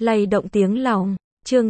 Lay động tiếng lòng. Chương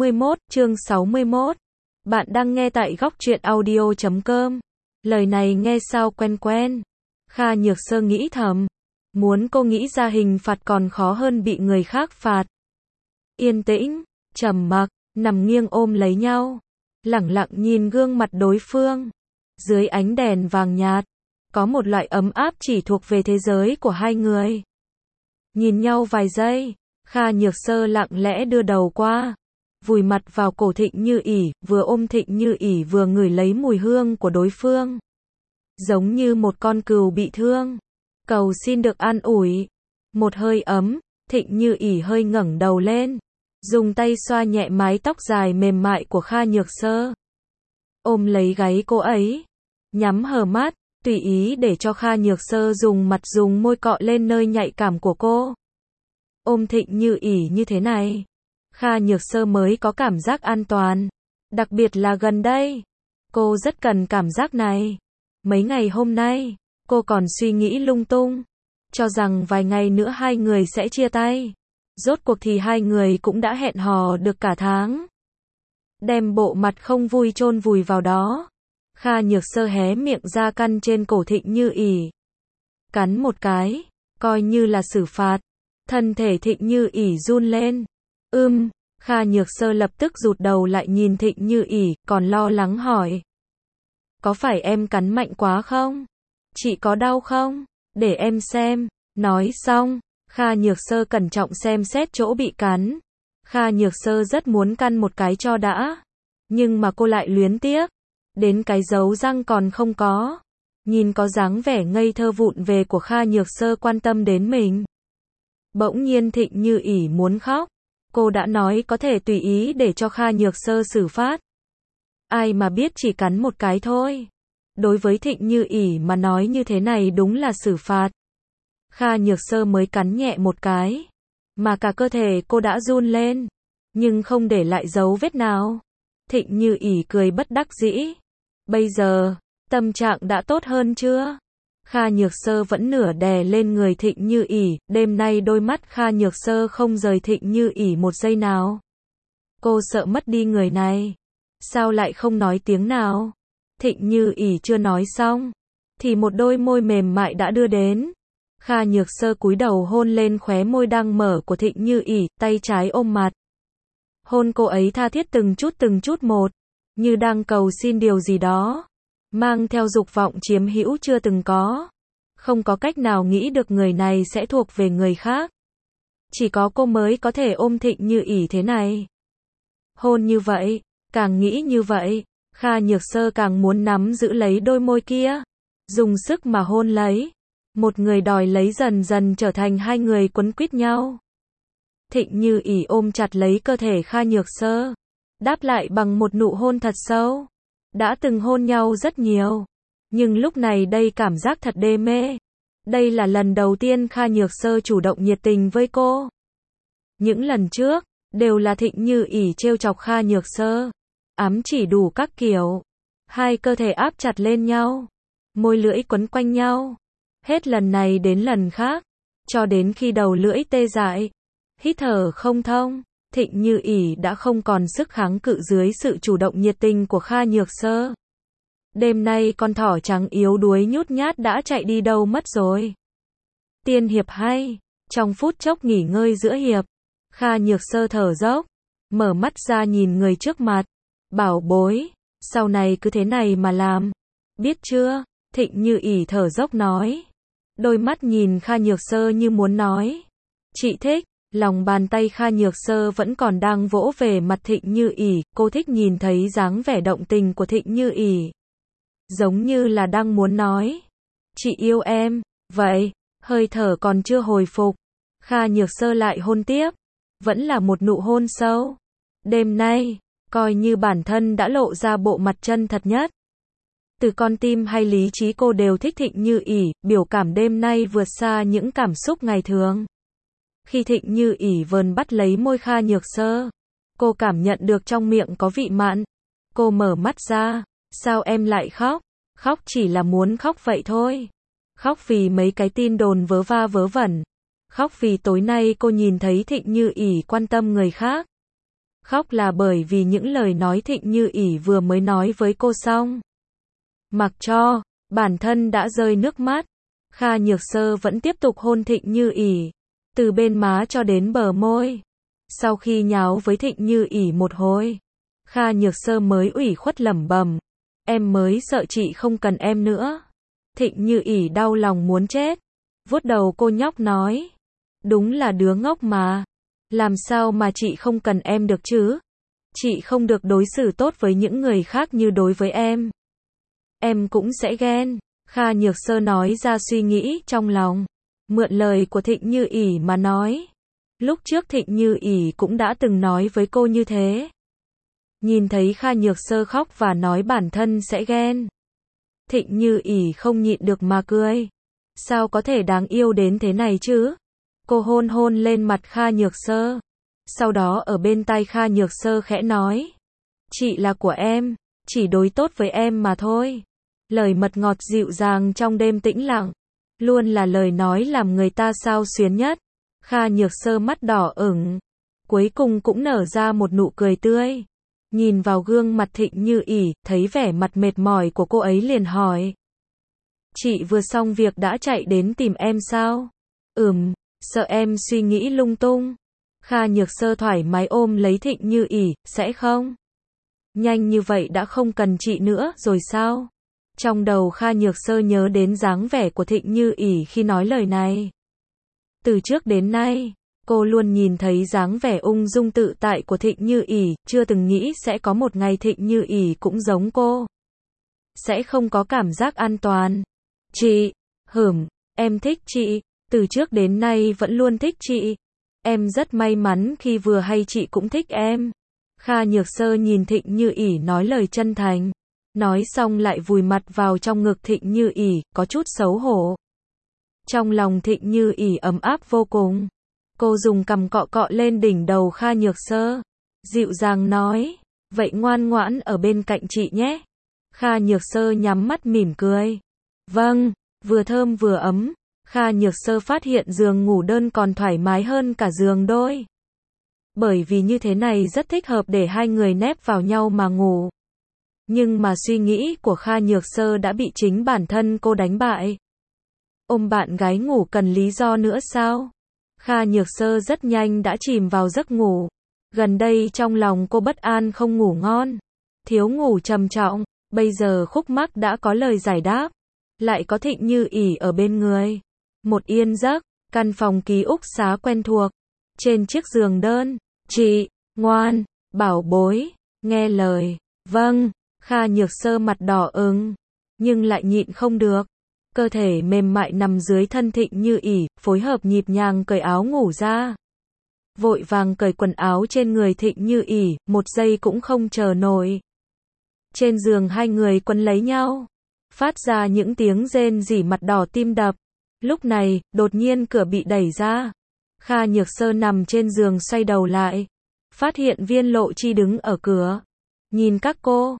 61. Bạn đang nghe tại góc truyện audio.com. Lời này nghe sao quen quen. Kha Nhược Sơ nghĩ thầm. Muốn cô nghĩ ra hình phạt còn khó hơn bị người khác phạt. Yên tĩnh, trầm mặc, nằm nghiêng ôm lấy nhau. Lẳng lặng nhìn gương mặt đối phương. Dưới ánh đèn vàng nhạt, có một loại ấm áp chỉ thuộc về thế giới của hai người. Nhìn nhau vài giây, Kha Nhược Sơ lặng lẽ đưa đầu qua, vùi mặt vào cổ Thịnh Như ỉ, vừa ôm Thịnh Như ỉ vừa ngửi lấy mùi hương của đối phương. Giống như một con cừu bị thương, cầu xin được an ủi. Một hơi ấm, Thịnh Như ỉ hơi ngẩng đầu lên, dùng tay xoa nhẹ mái tóc dài mềm mại của Kha Nhược Sơ. Ôm lấy gáy cô ấy, nhắm hờ mắt, tùy ý để cho Kha Nhược Sơ dùng mặt dùng môi cọ lên nơi nhạy cảm của cô. Ôm Thịnh Như ỉ như thế này, Kha Nhược Sơ mới có cảm giác an toàn. Đặc biệt là gần đây, cô rất cần cảm giác này. Mấy ngày hôm nay, cô còn suy nghĩ lung tung, cho rằng vài ngày nữa hai người sẽ chia tay. Rốt cuộc thì hai người cũng đã hẹn hò được cả tháng. Đem bộ mặt không vui chôn vùi vào đó, Kha Nhược Sơ hé miệng ra căn trên cổ Thịnh Như ỉ. Cắn một cái, coi như là xử phạt. Thân thể Thịnh Như ỉ run lên. Kha Nhược Sơ lập tức rụt đầu lại nhìn Thịnh Như ỉ, còn lo lắng hỏi. Có phải em cắn mạnh quá không? Chị có đau không? Để em xem. Nói xong, Kha Nhược Sơ cẩn trọng xem xét chỗ bị cắn. Kha Nhược Sơ rất muốn căn một cái cho đã, nhưng mà cô lại luyến tiếc. Đến cái dấu răng còn không có. Nhìn có dáng vẻ ngây thơ vụng về của Kha Nhược Sơ quan tâm đến mình. Bỗng nhiên Thịnh Như ỉ muốn khóc. Cô đã nói có thể tùy ý để cho Kha Nhược Sơ xử phạt. Ai mà biết chỉ cắn một cái thôi. Đối với Thịnh Như ỉ mà nói như thế này đúng là xử phạt. Kha Nhược Sơ mới cắn nhẹ một cái, mà cả cơ thể cô đã run lên, nhưng không để lại dấu vết nào. Thịnh Như ỉ cười bất đắc dĩ. Bây giờ, tâm trạng đã tốt hơn chưa? Kha Nhược Sơ vẫn nửa đè lên người Thịnh Như ỉ, đêm nay đôi mắt Kha Nhược Sơ không rời Thịnh Như ỉ một giây nào. Cô sợ mất đi người này. Sao lại không nói tiếng nào? Thịnh Như ỉ chưa nói xong, thì một đôi môi mềm mại đã đưa đến. Kha Nhược Sơ cúi đầu hôn lên khóe môi đang mở của Thịnh Như ỉ, tay trái ôm mặt. Hôn cô ấy tha thiết từng chút một, như đang cầu xin điều gì đó, mang theo dục vọng chiếm hữu chưa từng có. Không có cách nào nghĩ được người này sẽ thuộc về người khác. Chỉ có cô mới có thể ôm Thịnh Như ỉ thế này. Hôn như vậy, càng nghĩ như vậy, Kha Nhược Sơ càng muốn nắm giữ lấy đôi môi kia, dùng sức mà hôn lấy. Một người đòi lấy dần dần trở thành hai người quấn quýt nhau. Thịnh Như ỉ ôm chặt lấy cơ thể Kha Nhược Sơ, đáp lại bằng một nụ hôn thật sâu. Đã từng hôn nhau rất nhiều, nhưng lúc này đây cảm giác thật đê mê. Đây là lần đầu tiên Kha Nhược Sơ chủ động nhiệt tình với cô. Những lần trước, đều là Thịnh Như ỉ trêu chọc Kha Nhược Sơ, ám chỉ đủ các kiểu. Hai cơ thể áp chặt lên nhau, môi lưỡi quấn quanh nhau. Hết lần này đến lần khác, cho đến khi đầu lưỡi tê dại, hít thở không thông, Thịnh Như ỉ đã không còn sức kháng cự dưới sự chủ động nhiệt tình của Kha Nhược Sơ. Đêm nay con thỏ trắng yếu đuối nhút nhát đã chạy đi đâu mất rồi. Tiên hiệp hay, trong phút chốc nghỉ ngơi giữa hiệp, Kha Nhược Sơ thở dốc, mở mắt ra nhìn người trước mặt. Bảo bối, sau này cứ thế này mà làm, biết chưa? Thịnh Như ỉ thở dốc nói. Đôi mắt nhìn Kha Nhược Sơ như muốn nói. Chị thích. Lòng bàn tay Kha Nhược Sơ vẫn còn đang vỗ về mặt Thịnh Như ỉ, cô thích nhìn thấy dáng vẻ động tình của Thịnh Như ỉ. Giống như là đang muốn nói. Chị yêu em, vậy, hơi thở còn chưa hồi phục. Kha Nhược Sơ lại hôn tiếp. Vẫn là một nụ hôn sâu. Đêm nay, coi như bản thân đã lộ ra bộ mặt chân thật nhất. Từ con tim hay lý trí cô đều thích Thịnh Như ỉ, biểu cảm đêm nay vượt xa những cảm xúc ngày thường. Khi Thịnh Như ỉ vờn bắt lấy môi Kha Nhược Sơ, cô cảm nhận được trong miệng có vị mặn. Cô mở mắt ra, sao em lại khóc? Khóc chỉ là muốn khóc vậy thôi. Khóc vì mấy cái tin đồn vớ va vớ vẩn. Khóc vì tối nay cô nhìn thấy Thịnh Như ỉ quan tâm người khác. Khóc là bởi vì những lời nói Thịnh Như ỉ vừa mới nói với cô xong. Mặc cho bản thân đã rơi nước mắt, Kha Nhược Sơ vẫn tiếp tục hôn Thịnh Như ỉ, từ bên má cho đến bờ môi. Sau khi nháo với Thịnh Như ỉ một hồi, Kha Nhược Sơ mới ủy khuất lẩm bẩm, em mới sợ chị không cần em nữa. Thịnh Như ỉ đau lòng muốn chết, vuốt đầu cô nhóc nói, đúng là đứa ngốc mà, làm sao mà chị không cần em được chứ? Chị không được đối xử tốt với những người khác như đối với em. Em cũng sẽ ghen. Kha Nhược Sơ nói ra suy nghĩ trong lòng, mượn lời của Thịnh Như ỉ mà nói. Lúc trước Thịnh Như ỉ cũng đã từng nói với cô như thế. Nhìn thấy Kha Nhược Sơ khóc và nói bản thân sẽ ghen, Thịnh Như ỉ không nhịn được mà cười. Sao có thể đáng yêu đến thế này chứ? Cô hôn hôn lên mặt Kha Nhược Sơ. Sau đó ở bên tai Kha Nhược Sơ khẽ nói, chị là của em, chỉ đối tốt với em mà thôi. Lời mật ngọt dịu dàng trong đêm tĩnh lặng, luôn là lời nói làm người ta xao xuyến nhất. Kha Nhược Sơ mắt đỏ ửng, cuối cùng cũng nở ra một nụ cười tươi. Nhìn vào gương mặt Thịnh Như ỉ, thấy vẻ mặt mệt mỏi của cô ấy liền hỏi, chị vừa xong việc đã chạy đến tìm em sao? Sợ em suy nghĩ lung tung. Kha Nhược Sơ thoải mái ôm lấy Thịnh Như ỉ, sẽ không? Nhanh như vậy đã không cần chị nữa rồi sao? Trong đầu Kha Nhược Sơ nhớ đến dáng vẻ của Thịnh Như ỉ khi nói lời này. Từ trước đến nay, cô luôn nhìn thấy dáng vẻ ung dung tự tại của Thịnh Như ỉ, chưa từng nghĩ sẽ có một ngày Thịnh Như ỉ cũng giống cô. Sẽ không có cảm giác an toàn. Chị, em thích chị, từ trước đến nay vẫn luôn thích chị. Em rất may mắn khi vừa hay chị cũng thích em. Kha Nhược Sơ nhìn Thịnh Như ỉ nói lời chân thành. Nói xong lại vùi mặt vào trong ngực Thịnh Như ỉ, có chút xấu hổ. Trong lòng Thịnh Như ỉ ấm áp vô cùng. Cô dùng cằm cọ cọ lên đỉnh đầu Kha Nhược Sơ, dịu dàng nói, vậy ngoan ngoãn ở bên cạnh chị nhé. Kha Nhược Sơ nhắm mắt mỉm cười. Vâng, vừa thơm vừa ấm. Kha Nhược Sơ phát hiện giường ngủ đơn còn thoải mái hơn cả giường đôi. Bởi vì như thế này rất thích hợp để hai người nép vào nhau mà ngủ. Nhưng mà suy nghĩ của Kha Nhược Sơ đã bị chính bản thân cô đánh bại. Ôm bạn gái ngủ cần lý do nữa sao? Kha Nhược Sơ rất nhanh đã chìm vào giấc ngủ. Gần đây trong lòng cô bất an không ngủ ngon, thiếu ngủ trầm trọng. Bây giờ khúc mắc đã có lời giải đáp, lại có Thịnh Như ỉ ở bên người. Một yên giấc, căn phòng ký úc xá quen thuộc. Trên chiếc giường đơn, chị, ngoan, bảo bối, nghe lời. Vâng. Kha Nhược Sơ mặt đỏ ửng, nhưng lại nhịn không được. Cơ thể mềm mại nằm dưới thân Thịnh Như ỉ, phối hợp nhịp nhàng cởi áo ngủ ra. Vội vàng cởi quần áo trên người Thịnh Như ỉ, một giây cũng không chờ nổi. Trên giường hai người quấn lấy nhau, phát ra những tiếng rên rỉ mặt đỏ tim đập. Lúc này, đột nhiên cửa bị đẩy ra. Kha Nhược Sơ nằm trên giường xoay đầu lại, phát hiện Viên Lộ Chi đứng ở cửa. Nhìn các cô,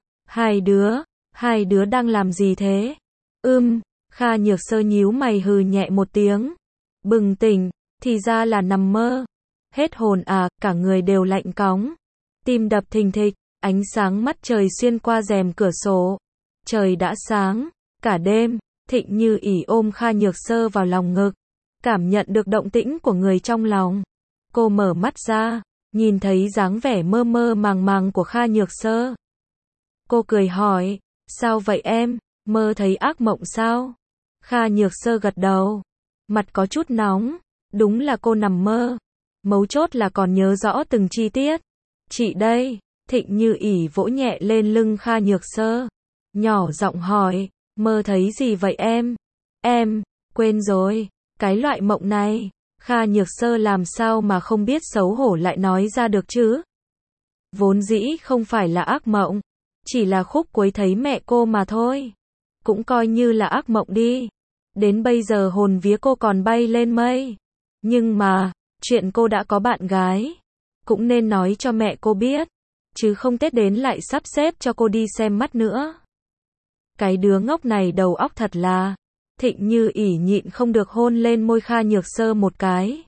hai đứa đang làm gì thế? Kha Nhược Sơ nhíu mày hừ nhẹ một tiếng. Bừng tỉnh, thì ra là nằm mơ. Hết hồn à, cả người đều lạnh cóng. Tim đập thình thịch, ánh sáng mắt trời xuyên qua rèm cửa sổ. Trời đã sáng, cả đêm, Thịnh Như ỉ ôm Kha Nhược Sơ vào lòng ngực. Cảm nhận được động tĩnh của người trong lòng. Cô mở mắt ra, nhìn thấy dáng vẻ mơ mơ màng màng của Kha Nhược Sơ. Cô cười hỏi, sao vậy em, mơ thấy ác mộng sao? Kha Nhược Sơ gật đầu, mặt có chút nóng, đúng là cô nằm mơ. Mấu chốt là còn nhớ rõ từng chi tiết. Chị đây, Thịnh Như ỉ vỗ nhẹ lên lưng Kha Nhược Sơ, nhỏ giọng hỏi, mơ thấy gì vậy em? Em, quên rồi, cái loại mộng này. Kha Nhược Sơ làm sao mà không biết xấu hổ lại nói ra được chứ? Vốn dĩ không phải là ác mộng, chỉ là khúc cuối thấy mẹ cô mà thôi. Cũng coi như là ác mộng đi. Đến bây giờ hồn vía cô còn bay lên mây. Nhưng mà, chuyện cô đã có bạn gái, cũng nên nói cho mẹ cô biết. Chứ không Tết đến lại sắp xếp cho cô đi xem mắt nữa. Cái đứa ngốc này đầu óc thật là. Thịnh Như ỉ nhịn không được hôn lên môi Kha Nhược Sơ một cái.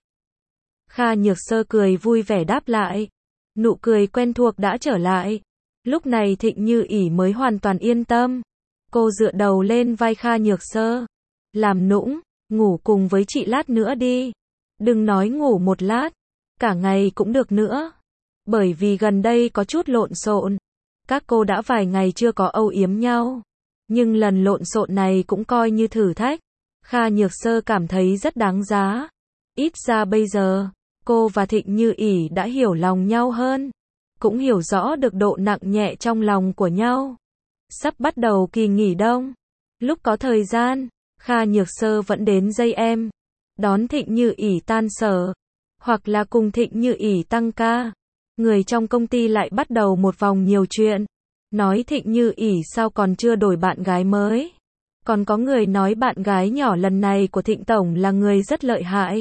Kha Nhược Sơ cười vui vẻ đáp lại. Nụ cười quen thuộc đã trở lại. Lúc này Thịnh Như ỉ mới hoàn toàn yên tâm. Cô dựa đầu lên vai Kha Nhược Sơ. Làm nũng, ngủ cùng với chị lát nữa đi. Đừng nói ngủ một lát, cả ngày cũng được nữa. Bởi vì gần đây có chút lộn xộn. Các cô đã vài ngày chưa có âu yếm nhau. Nhưng lần lộn xộn này cũng coi như thử thách. Kha Nhược Sơ cảm thấy rất đáng giá. Ít ra bây giờ, cô và Thịnh Như ỉ đã hiểu lòng nhau hơn. Cũng hiểu rõ được độ nặng nhẹ trong lòng của nhau. Sắp bắt đầu kỳ nghỉ đông. Lúc có thời gian, Kha Nhược Sơ vẫn đến dây em. Đón Thịnh Như ỉ tan sở. Hoặc là cùng Thịnh Như ỉ tăng ca. Người trong công ty lại bắt đầu một vòng nhiều chuyện. Nói Thịnh Như ỉ sao còn chưa đổi bạn gái mới. Còn có người nói bạn gái nhỏ lần này của Thịnh Tổng là người rất lợi hại.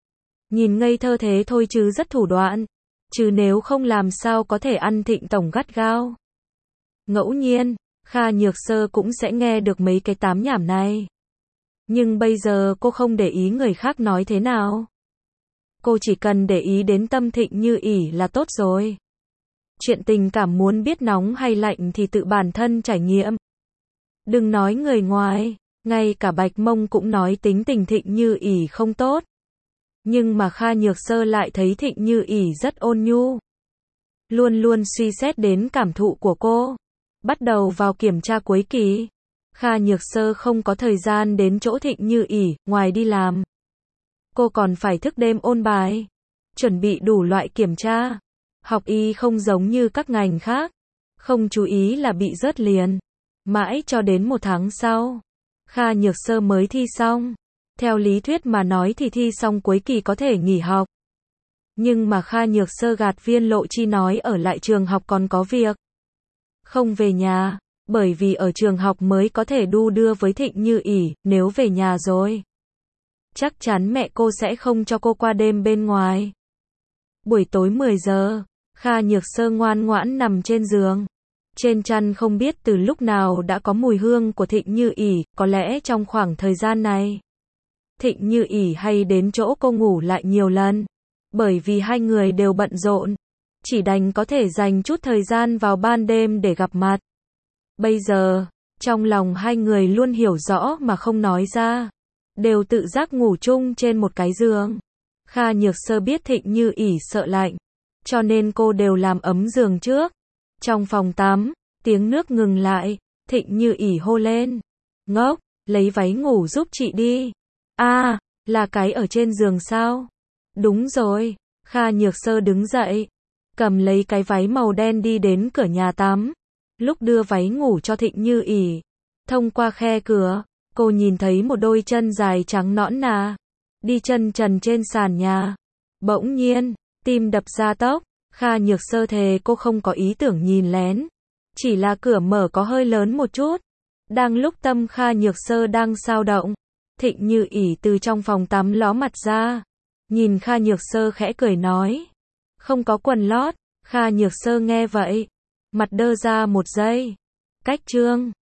Nhìn ngây thơ thế thôi chứ rất thủ đoạn. Chứ nếu không làm sao có thể ăn Thịnh Tổng gắt gao. Ngẫu nhiên, Kha Nhược Sơ cũng sẽ nghe được mấy cái tám nhảm này. Nhưng bây giờ cô không để ý người khác nói thế nào. Cô chỉ cần để ý đến tâm Thịnh Như ỉ là tốt rồi. Chuyện tình cảm muốn biết nóng hay lạnh thì tự bản thân trải nghiệm. Đừng nói người ngoài, ngay cả Bạch Mông cũng nói tính tình Thịnh Như ỉ không tốt. Nhưng mà Kha Nhược Sơ lại thấy Thịnh Như ỉ rất ôn nhu. Luôn luôn suy xét đến cảm thụ của cô. Bắt đầu vào kiểm tra cuối kỳ. Kha Nhược Sơ không có thời gian đến chỗ Thịnh Như ỉ, ngoài đi làm. Cô còn phải thức đêm ôn bài. Chuẩn bị đủ loại kiểm tra. Học y không giống như các ngành khác. Không chú ý là bị rớt liền. Mãi cho đến 1 tháng sau. Kha Nhược Sơ mới thi xong. Theo lý thuyết mà nói thì thi xong cuối kỳ có thể nghỉ học. Nhưng mà Kha Nhược Sơ gạt Viên Lộ Chi nói ở lại trường học còn có việc. Không về nhà, bởi vì ở trường học mới có thể đu đưa với Thịnh Như ỉ, nếu về nhà rồi. Chắc chắn mẹ cô sẽ không cho cô qua đêm bên ngoài. Buổi tối 10 giờ, Kha Nhược Sơ ngoan ngoãn nằm trên giường. Trên chăn không biết từ lúc nào đã có mùi hương của Thịnh Như ỉ, có lẽ trong khoảng thời gian này. Thịnh Như ỉ hay đến chỗ cô ngủ lại nhiều lần. Bởi vì hai người đều bận rộn. Chỉ đành có thể dành chút thời gian vào ban đêm để gặp mặt. Bây giờ, trong lòng hai người luôn hiểu rõ mà không nói ra. Đều tự giác ngủ chung trên một cái giường. Kha Nhược Sơ biết Thịnh Như ỉ sợ lạnh. Cho nên cô đều làm ấm giường trước. Trong phòng tắm, tiếng nước ngừng lại. Thịnh Như ỉ hô lên. Ngốc, lấy váy ngủ giúp chị đi. À, là cái ở trên giường sao? Đúng rồi. Kha Nhược Sơ đứng dậy. Cầm lấy cái váy màu đen đi đến cửa nhà tắm. Lúc đưa váy ngủ cho Thịnh Như ỉ. Thông qua khe cửa, cô nhìn thấy một đôi chân dài trắng nõn nà. Đi chân trần trên sàn nhà. Bỗng nhiên, tim đập ra tốc. Kha Nhược Sơ thề cô không có ý tưởng nhìn lén. Chỉ là cửa mở có hơi lớn một chút. Đang lúc tâm Kha Nhược Sơ đang xao động. Thịnh Như ỉ từ trong phòng tắm ló mặt ra. Nhìn Kha Nhược Sơ khẽ cười nói. Không có quần lót. Kha Nhược Sơ nghe vậy. Mặt đơ ra một giây. Cách chương